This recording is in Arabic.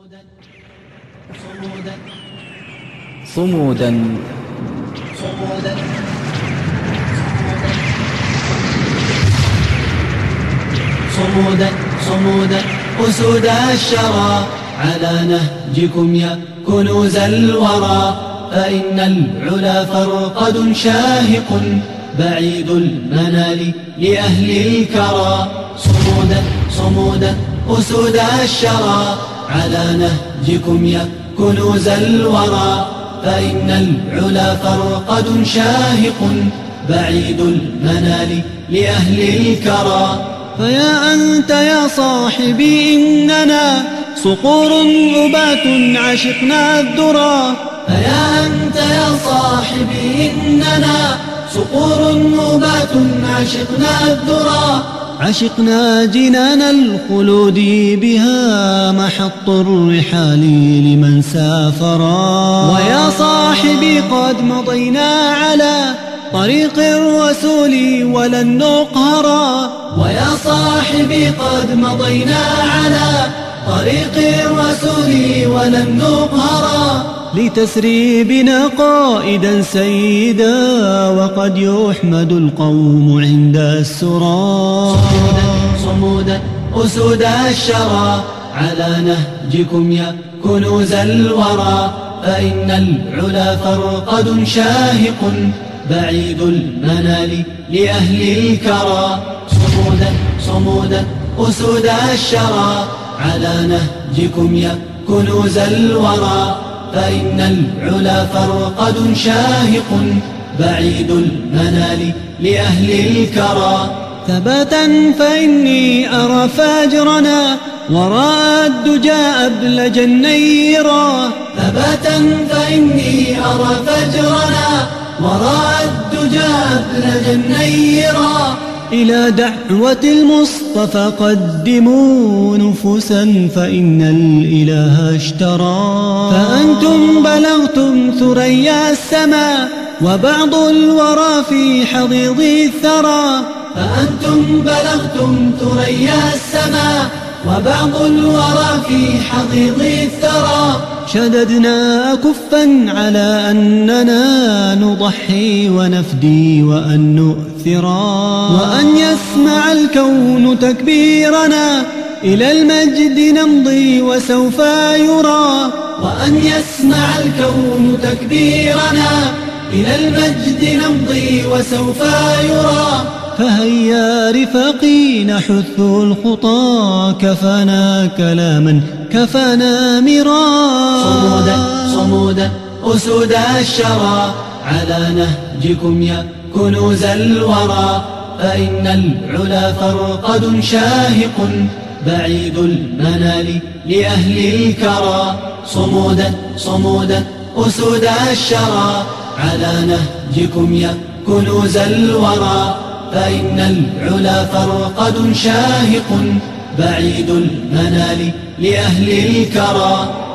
صمودا صمودا أسود الشرى، على نهجكم يا كنوز الورى، فإن العلا فرقد شاهق بعيد المنال لأهل الكرى. صمودا أسود الشرى، على نهجكم يا كنوز الورى، فإن العلا فرقد شاهق بعيد المنال لأهل الكرى. فيا أنت يا صاحبي إننا صقور أبات عشقنا الذرى. فيا أنت يا صاحبي إننا صقور أبات عشقنا الذرى. عشقنا جنان الخلود بها محط الرحال لمن سافرا. ويا صاحبي قد مضينا على طريق الرسول ولن نقهرا. ويا صاحبي قد مضينا على طريق الرسول ولن نقهرا. لتسري بنا قائدا سيدا، وقد يحمد القوم عند السرى. صمودا أسود الشرى، على نهجكم يا كنوز الورى، فإن العلا فرقد شاهق بعيد المنال لأهل الكرى. صمودا أسود الشرى، على نهجكم يا كنوز الورى، فإن العلا فرقد شاهق بعيد المنال لأهل الكرى. ثباتا فإني أرى فاجرنا وراء الدجى أبلج النيرا. ثباتا فإني أرى فجرنا وراء الدجى أبلج النيرا. إلى دعوة المصطفى قدموا نفوسا فإن الإله اشترى. فأنتم بلغتم ثريا السماء وبعض الورى في حضيض الثرى. فأنتم بلغتم ثريا السماء وبعض الورى في حضيض الثرى. شددنا كفا على أننا نضحي ونفدي وأن نؤثرا، وأن يسمع الكون تكبيرنا إلى المجد نمضي وسوف يرى. وأن يسمع الكون تكبيرنا إلى المجد نمضي وسوف يرى. فهيا رفاقي نحث الخطى، كفانا كلاما كفانا مرا. صمودا أسود الشرى، على نهجكم يا كنوز الورى، فإن العلا فرقد شاهق بعيد المنال لأهل الكرى. صمودا أسود الشرى، على نهجكم يا كنوز الورى، فإن العلا فرقد شاهق بعيد المنال لأهل الكرى.